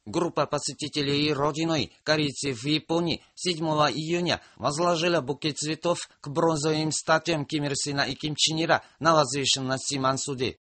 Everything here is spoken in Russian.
Группа посетителей родиной корицы в Японии 7 июня возложила букет цветов к бронзовым статуям Ким Ир Сена и Ким Чен Ира на возвышенности Мансуде.